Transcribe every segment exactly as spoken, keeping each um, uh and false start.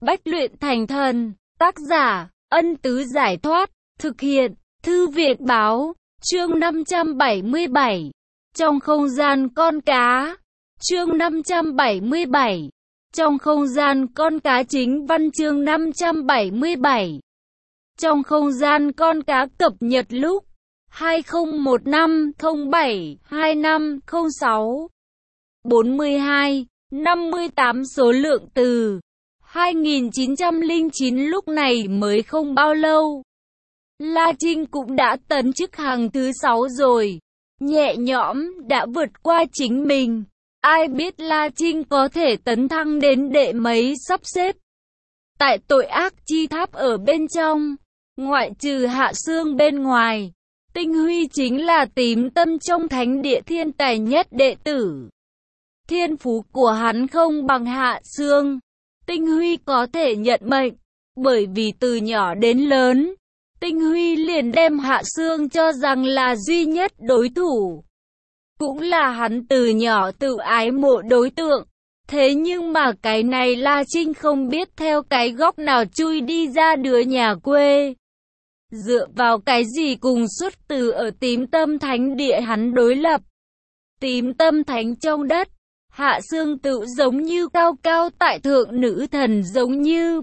Bách luyện thành thần. Tác giả, Ân Tứ Giải Thoát. Thực hiện, Thư Việt Báo. Chương năm trăm bảy mươi bảy. Trong không gian con cá. Chương năm trăm bảy mươi bảy. Trong không gian con cá. Chính văn chương năm trăm bảy mươi bảy. Trong không gian con cá cập nhật lúc hai không một năm không bảy hai năm không sáu. bốn mươi hai, năm mươi tám số lượng từ. hai nghìn chín trăm lẻ chín lúc này mới không bao lâu. La Trinh cũng đã tấn chức hàng thứ sáu rồi. Nhẹ nhõm đã vượt qua chính mình. Ai biết La Trinh có thể tấn thăng đến đệ mấy sắp xếp. Tại tội ác chi tháp ở bên trong, ngoại trừ Hạ Xương bên ngoài, Tinh Huy chính là tím tâm trong thánh địa thiên tài nhất đệ tử. Thiên phú của hắn không bằng Hạ Xương. Tinh Huy có thể nhận mệnh, bởi vì từ nhỏ đến lớn, Tinh Huy liền đem Hạ Xương cho rằng là duy nhất đối thủ. Cũng là hắn từ nhỏ tự ái mộ đối tượng. Thế nhưng mà cái này La Trinh không biết theo cái góc nào chui đi ra đứa nhà quê. Dựa vào cái gì cùng xuất từ ở tím tâm thánh địa hắn đối lập. Tím tâm thánh trong đất, Hạ Xương tự giống như cao cao tại thượng nữ thần giống như.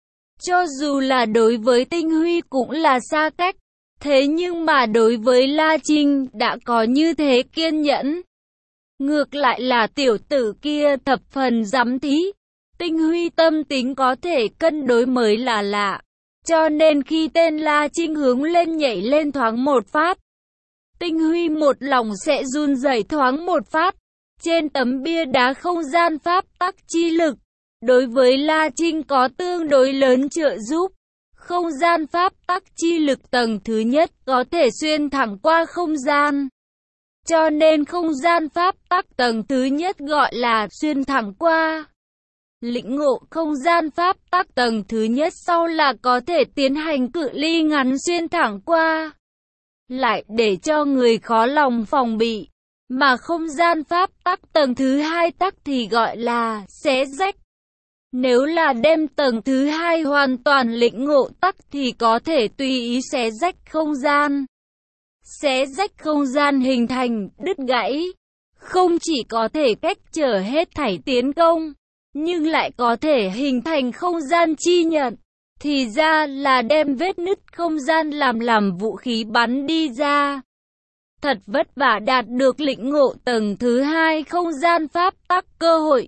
Cho dù là đối với Tinh Huy cũng là xa cách. Thế nhưng mà đối với La Trinh đã có như thế kiên nhẫn. Ngược lại là tiểu tử kia thập phần giám thí. Tinh Huy tâm tính có thể cân đối mới là lạ. Cho nên khi tên La Trinh hướng lên nhảy lên thoáng một phát, Tinh Huy một lòng sẽ run rẩy thoáng một phát. Trên tấm bia đá không gian pháp tắc chi lực, đối với La Trinh có tương đối lớn trợ giúp. Không gian pháp tắc chi lực tầng thứ nhất có thể xuyên thẳng qua không gian. Cho nên không gian pháp tắc tầng thứ nhất gọi là xuyên thẳng qua. Lĩnh ngộ không gian pháp tắc tầng thứ nhất sau là có thể tiến hành cự ly ngắn xuyên thẳng qua. Lại để cho người khó lòng phòng bị. Mà không gian pháp tắc tầng thứ hai tắc thì gọi là xé rách. Nếu là đem tầng thứ hai hoàn toàn lĩnh ngộ tắc thì có thể tùy ý xé rách không gian. Xé rách không gian hình thành đứt gãy. Không chỉ có thể cách trở hết thảy tiến công, nhưng lại có thể hình thành không gian chi nhận. Thì ra là đem vết nứt không gian làm làm vũ khí bắn đi ra. Thật vất vả đạt được lĩnh ngộ tầng thứ hai không gian pháp tắc cơ hội.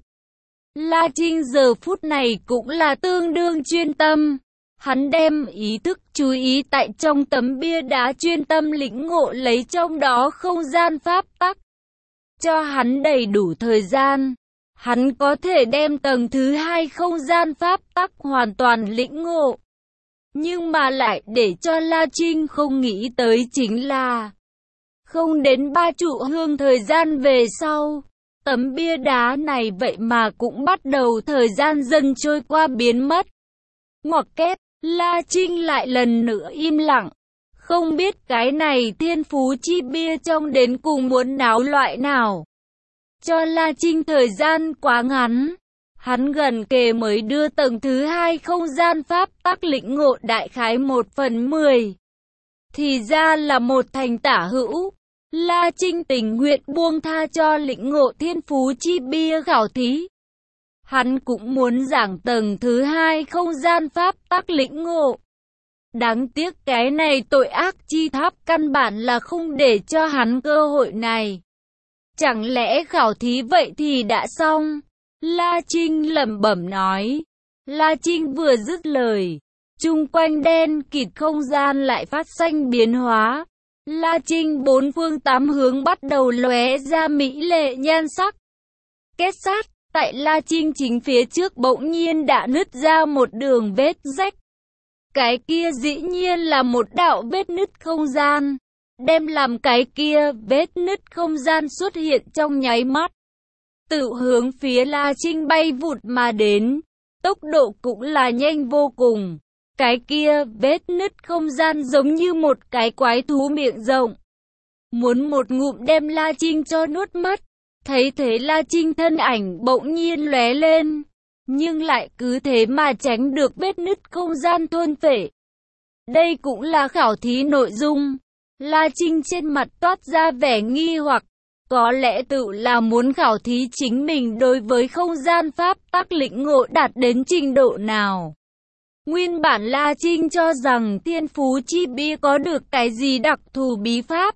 La Trinh giờ phút này cũng là tương đương chuyên tâm. Hắn đem ý thức chú ý tại trong tấm bia đá chuyên tâm lĩnh ngộ lấy trong đó không gian pháp tắc. Cho hắn đầy đủ thời gian, hắn có thể đem tầng thứ hai không gian pháp tắc hoàn toàn lĩnh ngộ. Nhưng mà lại để cho La Trinh không nghĩ tới chính là không đến ba trụ hương thời gian về sau, tấm bia đá này vậy mà cũng bắt đầu thời gian dần trôi qua biến mất. Ngoặc kép, La Trinh lại lần nữa im lặng. Không biết cái này thiên phú chi bia trong đến cùng muốn náo loại nào. Cho La Trinh thời gian quá ngắn. Hắn gần kề mới đưa tầng thứ hai không gian pháp tắc lĩnh ngộ đại khái một phần mười. Thì ra là một thành tả hữu. La Trinh tình nguyện buông tha cho lĩnh ngộ thiên phú chi bia khảo thí. Hắn cũng muốn giảng tầng thứ hai không gian pháp tắc lĩnh ngộ. Đáng tiếc cái này tội ác chi tháp căn bản là không để cho hắn cơ hội này. Chẳng lẽ khảo thí vậy thì đã xong? La Trinh lẩm bẩm nói. La Trinh vừa dứt lời, chung quanh đen kịt không gian lại phát sinh biến hóa. La Trinh bốn phương tám hướng bắt đầu lóe ra mỹ lệ nhan sắc. Kết sát, tại La Trinh chính phía trước bỗng nhiên đã nứt ra một đường vết rách. Cái kia dĩ nhiên là một đạo vết nứt không gian. Đem làm cái kia vết nứt không gian xuất hiện trong nháy mắt. Tự hướng phía La Trinh bay vụt mà đến. Tốc độ cũng là nhanh vô cùng. Cái kia vết nứt không gian giống như một cái quái thú miệng rộng. Muốn một ngụm đem La Trinh cho nuốt mất. Thấy thế La Trinh thân ảnh bỗng nhiên lóe lên. nhưng lại cứ thế mà tránh được vết nứt không gian thôn phệ. Đây cũng là khảo thí nội dung. La Trinh trên mặt toát ra vẻ nghi hoặc, có lẽ tự là muốn khảo thí chính mình đối với không gian pháp tắc lĩnh ngộ đạt đến trình độ nào. Nguyên bản La Trinh cho rằng thiên phú chi bi có được cái gì đặc thù bí pháp,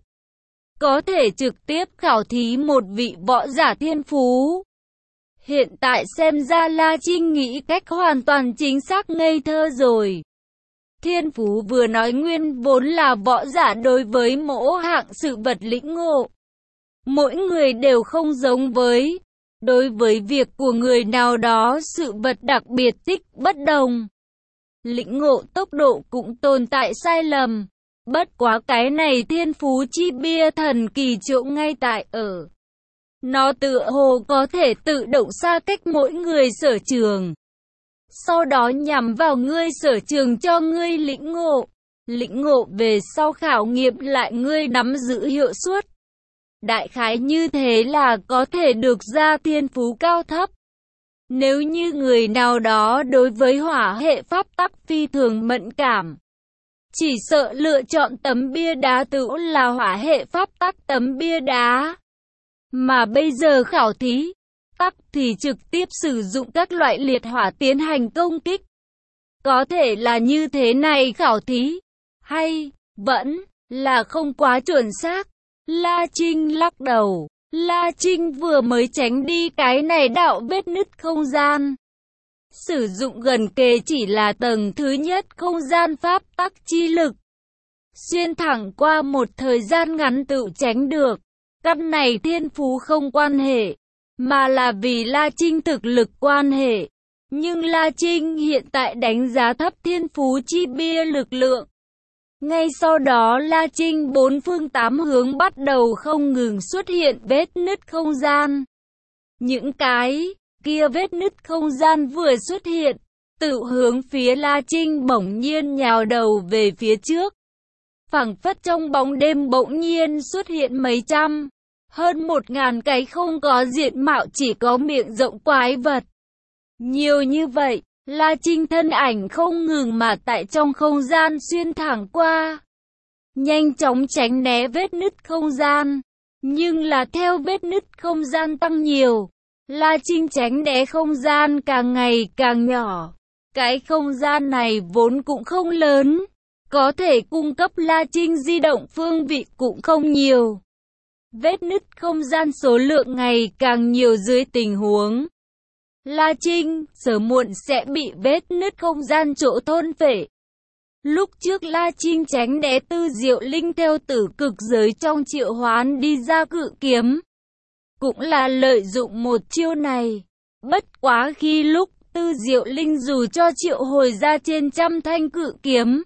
có thể trực tiếp khảo thí một vị võ giả thiên phú. Hiện tại xem ra La Trinh nghĩ cách hoàn toàn chính xác ngây thơ rồi. Thiên phú vừa nói nguyên vốn là võ giả đối với mỗi hạng sự vật lĩnh ngộ. Mỗi người đều không giống với. Đối với việc của người nào đó sự vật đặc biệt tích bất đồng. Lĩnh ngộ tốc độ cũng tồn tại sai lầm. Bất quá cái này thiên phú chi bia thần kỳ chỗ ngay tại ở. Nó tựa hồ có thể tự động xa cách mỗi người sở trường. Sau đó nhằm vào ngươi sở trường cho ngươi lĩnh ngộ. Lĩnh ngộ về sau khảo nghiệm lại ngươi nắm giữ hiệu suất. Đại khái như thế là có thể được ra thiên phú cao thấp. Nếu như người nào đó đối với hỏa hệ pháp tắc phi thường mẫn cảm, chỉ sợ lựa chọn tấm bia đá tự là hỏa hệ pháp tắc tấm bia đá. Mà bây giờ khảo thí tắc thì trực tiếp sử dụng các loại liệt hỏa tiến hành công kích. Có thể là như thế này khảo thí, hay vẫn là không quá chuẩn xác. La Trinh lắc đầu. La Trinh vừa mới tránh đi cái này đạo vết nứt không gian. Sử dụng gần kề chỉ là tầng thứ nhất không gian pháp tắc chi lực. Xuyên thẳng qua một thời gian ngắn tự tránh được. Căn này thiên phú không quan hệ, mà là vì La Trinh thực lực quan hệ. Nhưng La Trinh hiện tại đánh giá thấp thiên phú chi bia lực lượng. Ngay sau đó La Trinh bốn phương tám hướng bắt đầu không ngừng xuất hiện vết nứt không gian. Những cái kia vết nứt không gian vừa xuất hiện, tự hướng phía La Trinh bỗng nhiên nhào đầu về phía trước. Phảng phất trong bóng đêm bỗng nhiên xuất hiện mấy trăm, hơn một ngàn cái không có diện mạo chỉ có miệng rộng quái vật. Nhiều như vậy. La Trinh thân ảnh không ngừng mà tại trong không gian xuyên thẳng qua, nhanh chóng tránh né vết nứt không gian. Nhưng là theo vết nứt không gian tăng nhiều, La Trinh tránh né không gian càng ngày càng nhỏ. Cái không gian này vốn cũng không lớn, có thể cung cấp La Trinh di động phương vị cũng không nhiều. Vết nứt không gian số lượng ngày càng nhiều dưới tình huống, La Trinh sớm muộn sẽ bị vết nứt không gian chỗ thôn phệ. Lúc trước La Trinh tránh né Tư Diệu Linh theo tử cực giới trong triệu hoán đi ra cự kiếm, cũng là lợi dụng một chiêu này. Bất quá khi lúc Tư Diệu Linh dù cho triệu hồi ra trên trăm thanh cự kiếm,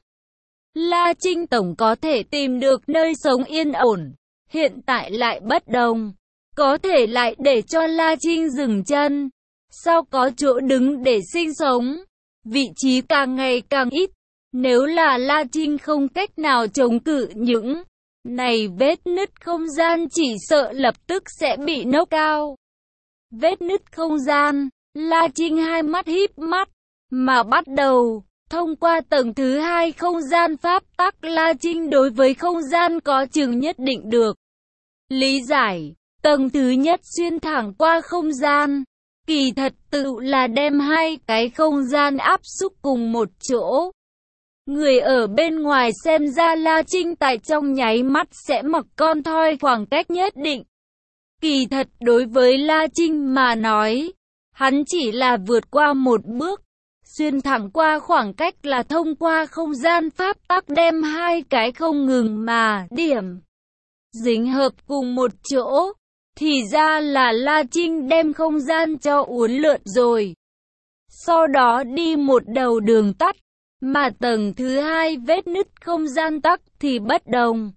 La Trinh tổng có thể tìm được nơi sống yên ổn. Hiện tại lại bất đồng, có thể lại để cho La Trinh dừng chân. Sao có chỗ đứng để sinh sống, vị trí càng ngày càng ít. Nếu là La Trinh không cách nào chống cự những này vết nứt không gian chỉ sợ lập tức sẽ bị nốc cao. Vết nứt không gian, La Trinh hai mắt híp mắt, mà bắt đầu, thông qua tầng thứ hai không gian pháp tắc. La Trinh đối với không gian có chừng nhất định được lý giải. Tầng thứ nhất xuyên thẳng qua không gian, kỳ thật tự là đem hai cái không gian áp xúc cùng một chỗ. Người ở bên ngoài xem ra La Trinh tại trong nháy mắt sẽ mặc con thoi khoảng cách nhất định. Kỳ thật đối với La Trinh mà nói, hắn chỉ là vượt qua một bước, xuyên thẳng qua khoảng cách là thông qua không gian pháp tắc đem hai cái không ngừng mà điểm dính hợp cùng một chỗ. Thì ra là La Trinh đem không gian cho uốn lượn rồi. Sau đó đi một đầu đường tắt, mà tầng thứ hai vết nứt không gian tắc thì bất đồng.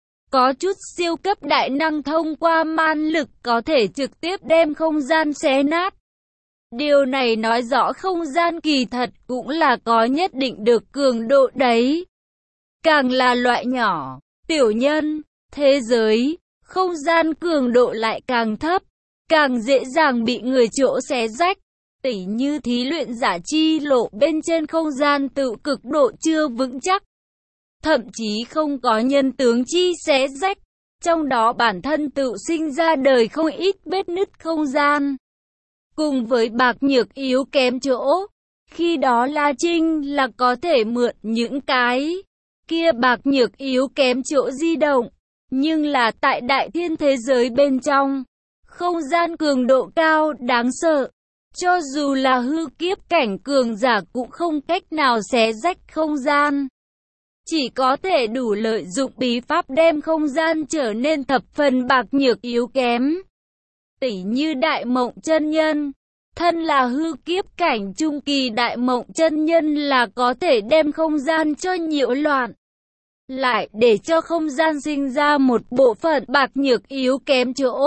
Có chút siêu cấp đại năng thông qua man lực có thể trực tiếp đem không gian xé nát. Điều này nói rõ không gian kỳ thật cũng là có nhất định được cường độ đấy. Càng là loại nhỏ, tiểu nhân, thế giới, không gian cường độ lại càng thấp, càng dễ dàng bị người chỗ xé rách. Tỉ như thí luyện giả chi lộ bên trên không gian tự cực độ chưa vững chắc. Thậm chí không có nhân tướng chi xé rách. Trong đó bản thân tự sinh ra đời không ít vết nứt không gian. Cùng với bạc nhược yếu kém chỗ, khi đó La Trinh là có thể mượn những cái kia bạc nhược yếu kém chỗ di động. Nhưng là tại đại thiên thế giới bên trong, không gian cường độ cao đáng sợ. Cho dù là hư kiếp cảnh cường giả cũng không cách nào xé rách không gian. Chỉ có thể đủ lợi dụng bí pháp đem không gian trở nên thập phần bạc nhược yếu kém. Tỉ như Đại Mộng chân nhân, thân là hư kiếp cảnh trung kỳ Đại Mộng chân nhân là có thể đem không gian cho nhiễu loạn. Lại để cho không gian sinh ra một bộ phận bạc nhược yếu kém chỗ.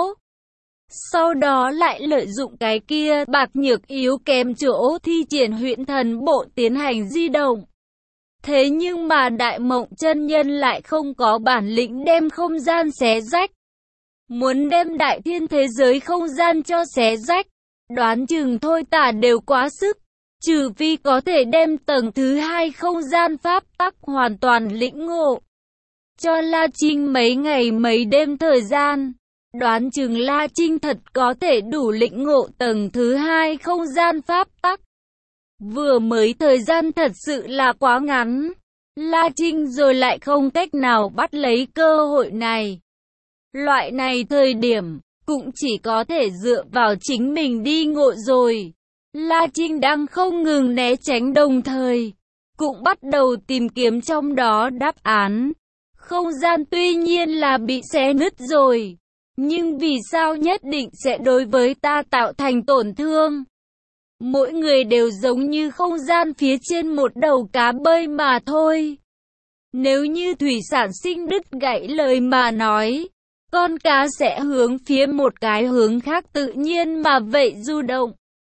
Sau đó lại lợi dụng cái kia bạc nhược yếu kém chỗ thi triển huyễn thần bộ tiến hành di động. Thế nhưng mà Đại Mộng chân nhân lại không có bản lĩnh đem không gian xé rách. Muốn đem đại thiên thế giới không gian cho xé rách, đoán chừng thôi tả đều quá sức. Trừ phi có thể đem tầng thứ hai không gian pháp tắc hoàn toàn lĩnh ngộ. Cho La Trinh mấy ngày mấy đêm thời gian, đoán chừng La Trinh thật có thể đủ lĩnh ngộ tầng thứ hai không gian pháp tắc. Vừa mới thời gian thật sự là quá ngắn, La Trinh rồi lại không cách nào bắt lấy cơ hội này. Loại này thời điểm, cũng chỉ có thể dựa vào chính mình đi ngộ rồi. La Trinh đang không ngừng né tránh đồng thời, cũng bắt đầu tìm kiếm trong đó đáp án. Không gian tuy nhiên là bị xé nứt rồi, nhưng vì sao nhất định sẽ đối với ta tạo thành tổn thương? Mỗi người đều giống như không gian phía trên một đầu cá bơi mà thôi. Nếu như thủy sản sinh đứt gãy lời mà nói, con cá sẽ hướng phía một cái hướng khác tự nhiên mà vậy du động.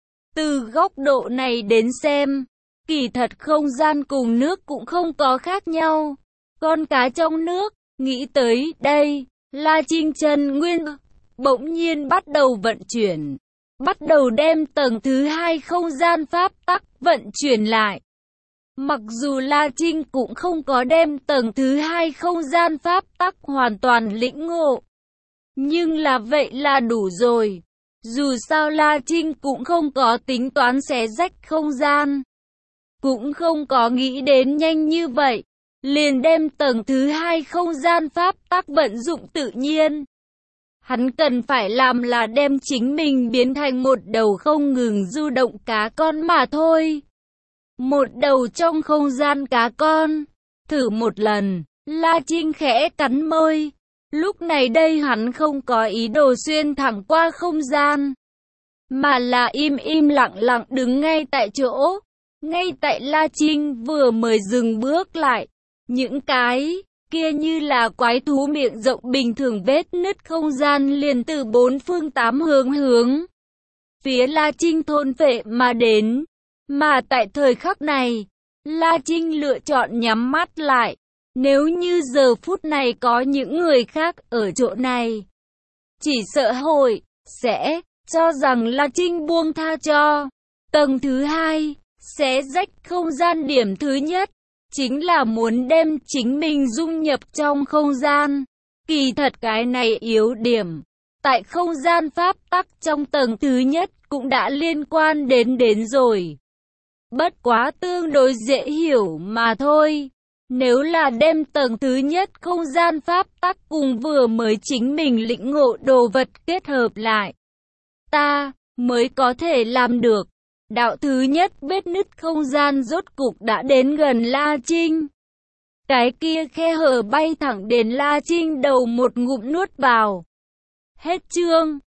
Từ góc độ này đến xem, kỳ thật không gian cùng nước cũng không có khác nhau. Con cá trong nước, nghĩ tới đây, La Trinh chân nguyên bỗng nhiên bắt đầu vận chuyển. Bắt đầu đem tầng thứ hai không gian pháp tắc vận chuyển lại. Mặc dù La Trinh cũng không có đem tầng thứ hai không gian pháp tắc hoàn toàn lĩnh ngộ. Nhưng là vậy là đủ rồi. Dù sao La Trinh cũng không có tính toán xé rách không gian. Cũng không có nghĩ đến nhanh như vậy. Liền đem tầng thứ hai không gian pháp tắc vận dụng tự nhiên. Hắn cần phải làm là đem chính mình biến thành một đầu không ngừng du động cá con mà thôi. Một đầu trong không gian cá con. Thử một lần, La Trinh khẽ cắn môi. Lúc này đây hắn không có ý đồ xuyên thẳng qua không gian. Mà là im im lặng lặng đứng ngay tại chỗ. Ngay tại La Trinh vừa mới dừng bước lại. Những cái kia như là quái thú miệng rộng bình thường vết nứt không gian liền từ bốn phương tám hướng hướng phía La Trinh thôn phệ mà đến. Mà tại thời khắc này, La Trinh lựa chọn nhắm mắt lại. Nếu như giờ phút này có những người khác ở chỗ này, chỉ sợ hội sẽ cho rằng La Trinh buông tha cho. Tầng thứ hai, xé rách không gian điểm thứ nhất, chính là muốn đem chính mình dung nhập trong không gian. Kỳ thật cái này yếu điểm, tại không gian pháp tắc trong tầng thứ nhất cũng đã liên quan đến đến rồi. Bất quá tương đối dễ hiểu mà thôi. Nếu là đem tầng thứ nhất không gian pháp tắc cùng vừa mới chính mình lĩnh ngộ đồ vật kết hợp lại, ta mới có thể làm được. Đạo thứ nhất vết nứt không gian rốt cục đã đến gần La Trinh. Cái kia khe hở bay thẳng đến La Trinh đầu một ngụm nuốt vào. Hết chương.